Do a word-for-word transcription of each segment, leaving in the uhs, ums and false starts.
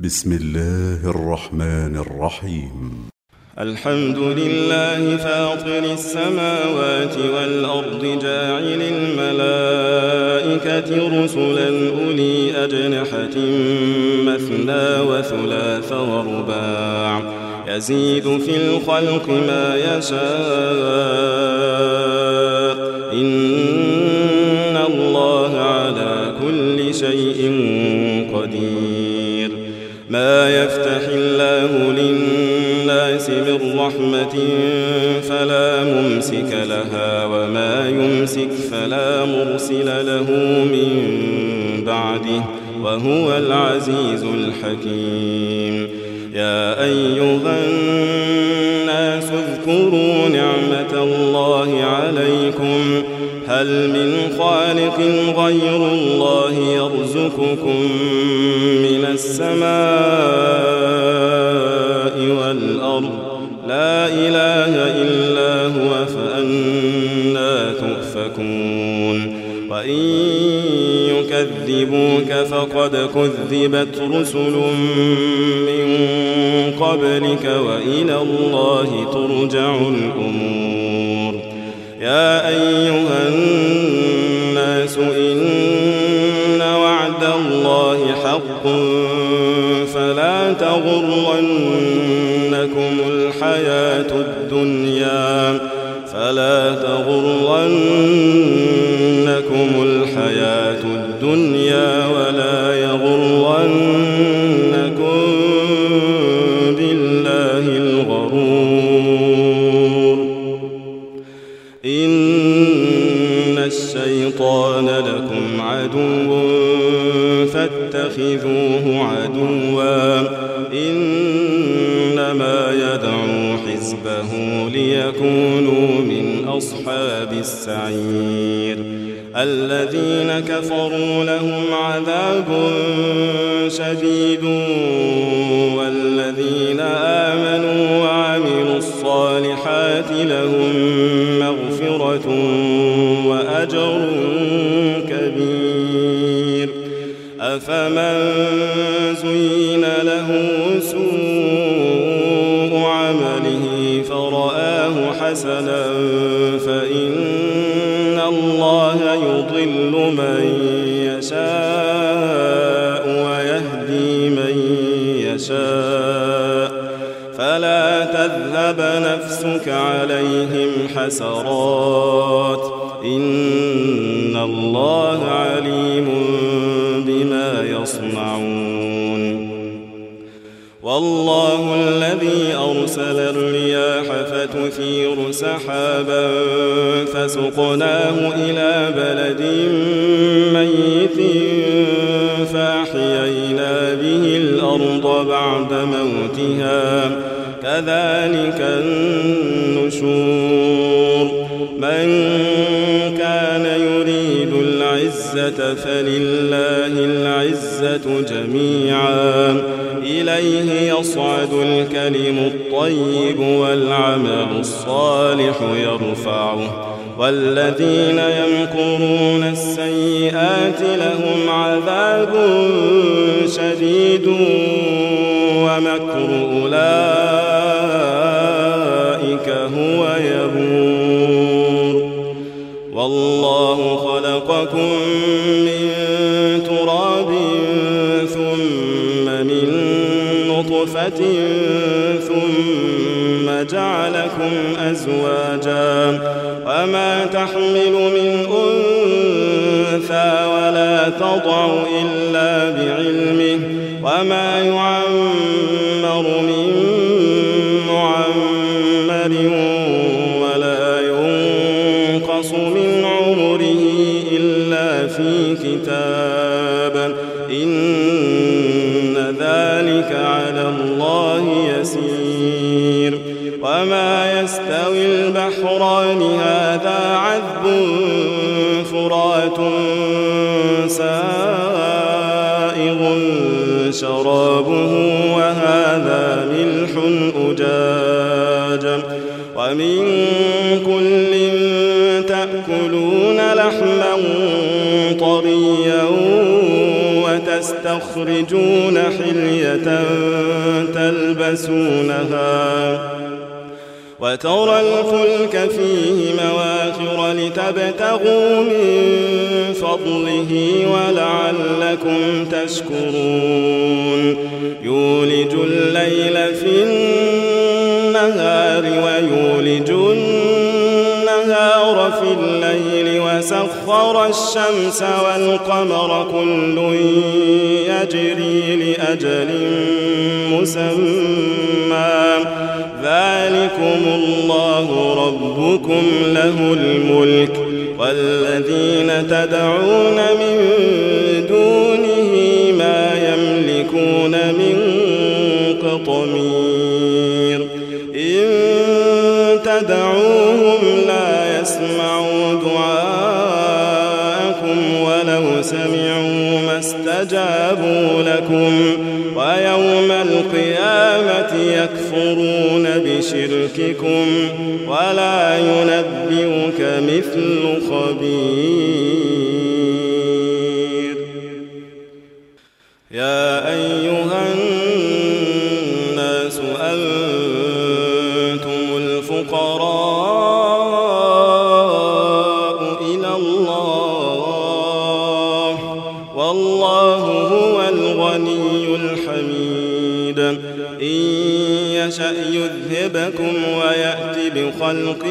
بسم الله الرحمن الرحيم. الحمد لله فاطر السماوات والأرض جاعل الملائكة رسلا أولي أجنحة مثنى وثلاث ورباع يزيد في الخلق ما يشاء إن الله على كل شيء قدير. ما يفتح الله للناس من رحمة فلا ممسك لها وما يمسك فلا مرسل له من بعده وهو العزيز الحكيم. يا أيها الناس اذكروا نعمة الله عليكم هل من خالق غير الله يرزقكم من السماء والأرض لا إله إلا هو فأنى تؤفكون. وإن يكذبوك فقد كذبت رسل من قبلك وإلى الله ترجع الأمور. يا أيها الناس إن وعد الله حق فلا تغرنكم الحياة الدنيا فلا تغرنكم الحياة الدنيا ولا يغرنكم بالله الغرور. إن الشيطان لكم عدو فاتخذوه عدوا إنما يدعو حزبه ليكونوا من أصحاب السعير. الذين كفروا لهم عذاب شديد والذين آمنوا وعملوا الصالحات لهم مغفرة وأجر كبير. أفمن زين له سوء عمله فرآه حسنا فإن الله يضل من يشاء ويهدي من يشاء فلا تذهب نفسك عليهم حسرات إن الله عليم بما يصنعون. والله الذي أرسل الرياح فتثير سحابا فسقناه إلى بلد ميت فأحيينا به الأرض بعد موتها كذلك النشور. من كان يريد العزة فلله العزة جميعا إليه يصعد الكلم الطيب والعمل الصالح يرفعه والذين يمكرون السيئات لهم عذاب شديد ومكر أولئك هو يبور. والله خلقكم من تراب ثم من نطفة ثم جعلكم أزواجا وما تحمل من أنثى ولا تضع إلا بعلمه وما يعمر من معمر ولا ينقص من عمره إلا في كتاب إن ذلك على الله يسير. وما يستوي البحران هذا عذب فرات سائغ شرابه وهذا ملح أجاج ومن كل تأكلون لحما طريا ويستخرجون حلية تلبسونها وترى الفلك فيه مواخر لتبتغوا من فضله ولعلكم تشكرون يولج الليل في النهار ويولج النهار في الليل وسخر الشمس والقمر كل يجري لأجل مسمى ذلكم الله ربكم له الملك والذين تدعون من دونه ما يملكون من قطمير إن تدعوهم لا يسمعوا دعاءكم ولو سمعوا ما استجابوا لكم ويوم القيامة يكفرون بشرككم ولا ينبئك مثل خبير يا أيها الناس أنتم الفقراء إلى الله والله هو الغني الحميد إن يشأ يذهبكم ويأتي بخلق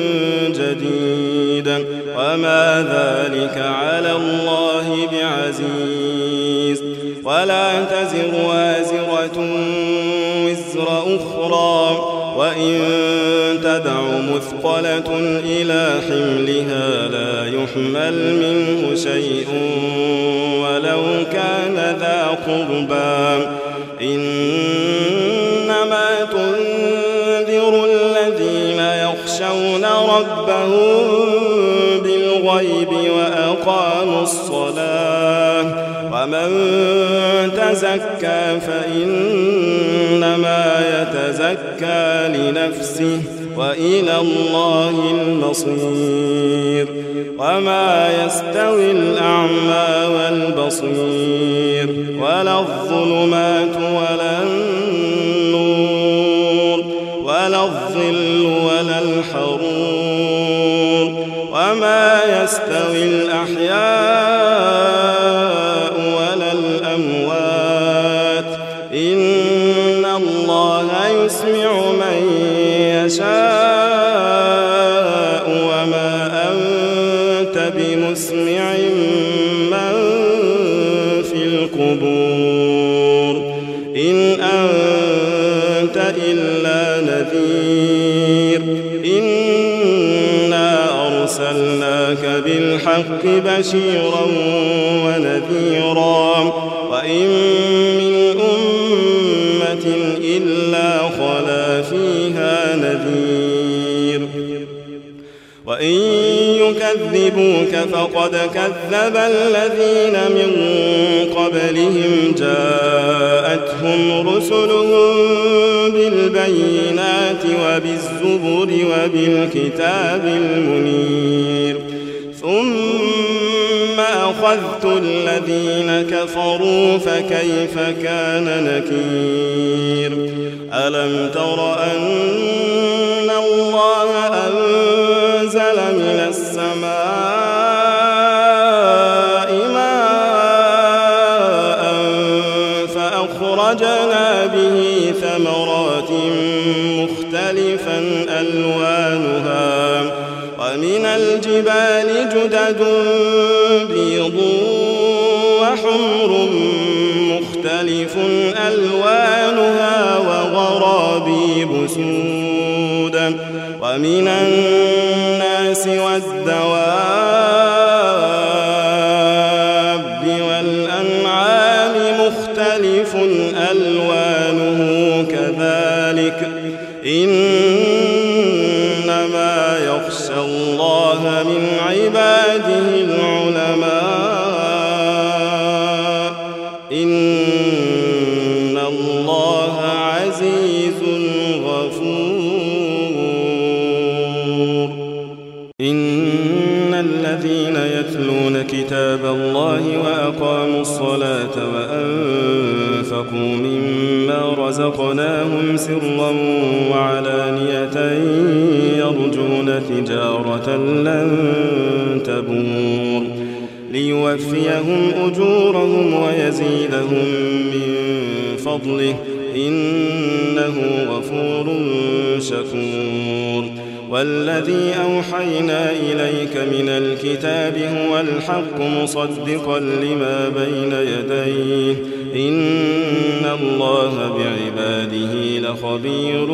جديد وما ذلك على الله بعزيز ولا تزر وازرة وزر أخرى وإن تدع مثقلة إلى حملها لا يحمل منه شيء ولو كان ذا قربى إنما تنذر الذين يخشون ربهم بالغيب وأقاموا الصلاة ومن تزكى فإنما يتزكى لنفسه وإلى الله المصير وما يستوي الأعمى والبصير ولا الظلمات ولا النور ولا الظل ولا الحرور وما يستوي الأحياء ولا الأموات إن الله يسمع من يشاء وما أنت بمسمع من في القبور إن أنت إلا نذير إنا أرسلناك بالحق بشيرا ونذيرا وإن من أمة إلا خلا فيها نذير وإن يكذبوك فقد كذب الذين من قبلهم جاءتهم رسلهم بالبينات وبالزبر وبالكتاب المنير ثم أخذت الذين كفروا فكيف كان نكير ألم تر أن الله أنزل من السماء ماء فأخرجنا به ثمرات مختلفا ألوانها ومن الجبال جدد بيض وحمر مختلف ألوانها وغرابيب سود ومن الناس والدواب والأنعام مختلف ألوانه كذلك إنما يخشى الله من عباده العلماء إن الله عزيز غفور إن الذين يتلون كتاب الله وأقاموا الصلاة مما رزقناهم سرا وعلانية يرجون تجارة لن تبور ليوفيهم أجورهم ويزيدهم من فضله إنه غفور شكور. والذي أوحينا إليك من الكتاب هو الحق مصدقا لما بين يديه إن الله بعباده لخبير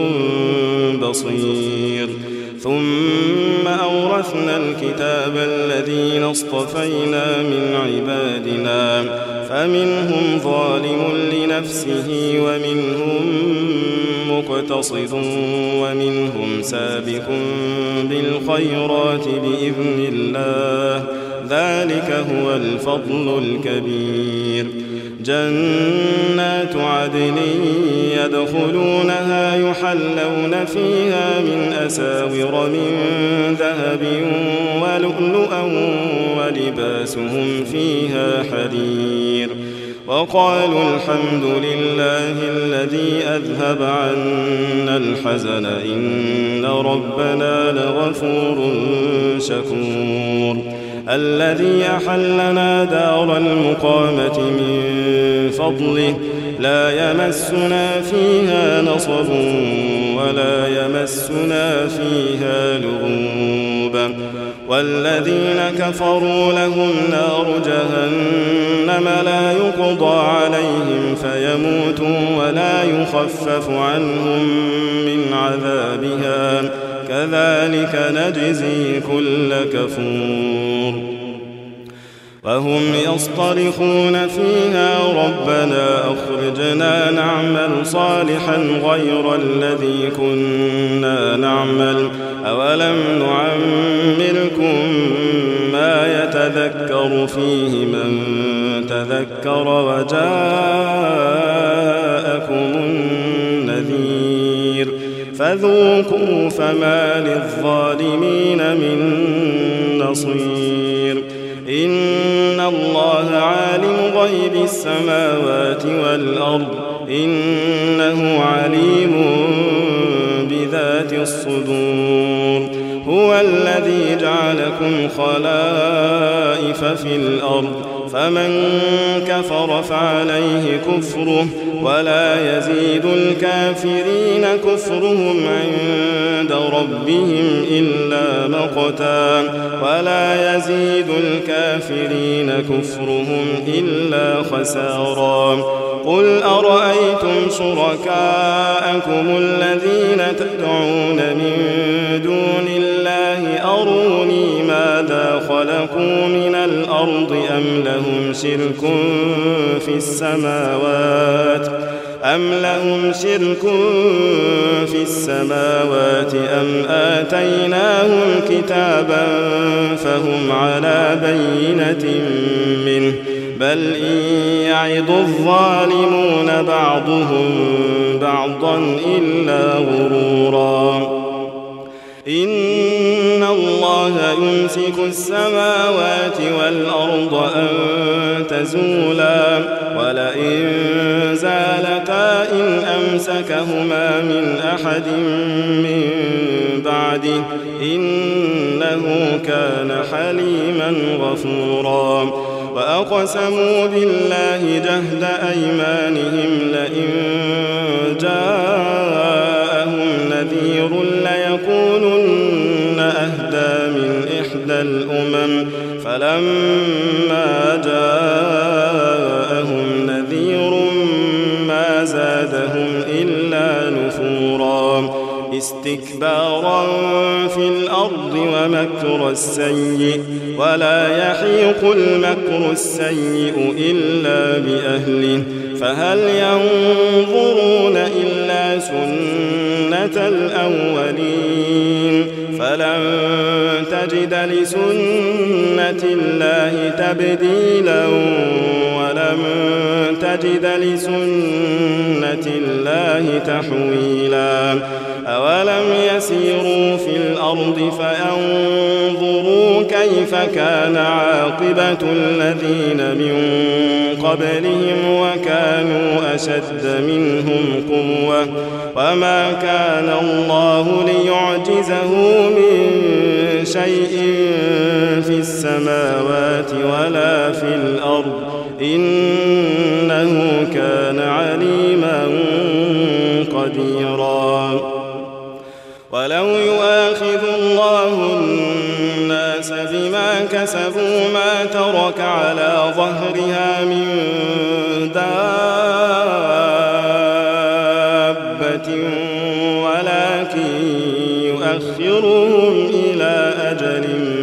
بصير. ثم أورثنا الكتاب الذين اصطفينا من عبادنا فمنهم ظالم لنفسه ومنهم مقتصد ومنهم سابق بالخيرات بإذن الله ذلك هو الفضل الكبير. جنات عدن يدخلونها يحلون فيها من أساور من ذهب ولؤلؤا ولباسهم فيها حرير. وقالوا الحمد لله الذي أذهب عنا الحزن إن ربنا لغفور شكور. الذي أحلنا دار المقامة من فضله لا يمسنا فيها نصب ولا يمسنا فيها لغوب. والذين كفروا لهم نار جهنم لا يقضى عليهم فيموتوا ولا يخفف عنهم من عذابها كذلك نجزي كل كفور. وهم يصطرخون فيها ربنا أخرجنا نعمل صالحا غير الذي كنا نعمل أولم نعمركم ما يتذكر فيه من تذكر وجاءكم النذير فذوقوا فما للظالمين من نصير. إن الله عالم غيب السماوات والأرض إنه عليم بذات الصدور. هو الذي جعلكم خلائف في الأرض فمن كفر فعليه كفره ولا يزيد الكافرين كفرهم عند ربهم إلا مقتا ولا يزيد الكافرين كفرهم إلا خسارا. قل أرأيتم شركاءكم الذين تدعون من دون الله أروني ماذا خلقوا من الأرض أم لهم شرك في السماوات أم لهم شرك في السماوات أم آتيناهم كتابا فهم على بينة منه بل إن يعظ الظالمون بعضهم بعضا إلا غرورا. إن الله يمسك السماوات والأرض أن تزولا ولئن زالتا إن أمسكهما من أحد من بعده إنه كان حليما غفورا. وأقسموا بالله جهد أيمانهم لئن جاءهم نذير ليكونن أهدى من إحدى الأمم فلما جاءهم نذير ما زادهم إلا نفورا استكبارا في الأرض ومكر السيء ولا يحيق المكر السيء إلا بأهله فهل ينظرون إلا سنة الأولين فلن تجد لسنة الله تبديلا ولن تجد لسنة الله تحويلا أولم يسيروا في الأرض فينظروا كيف كان عاقبة الذين من قبلهم وكانوا أشد منهم قوة وما كان الله ليعجزه من شيء في السماوات ولا في الأرض إنه كان عليما قديرا ولو يؤاخذ الله الناس بما كسبوا ما ترك على ظهرها من دابة ولكن يؤخرهم إلى أجل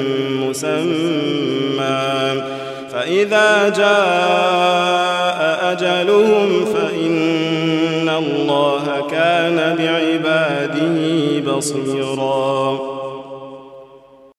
مسمى فإذا جاء أجلهم فإن الله كان بعباده بصيرا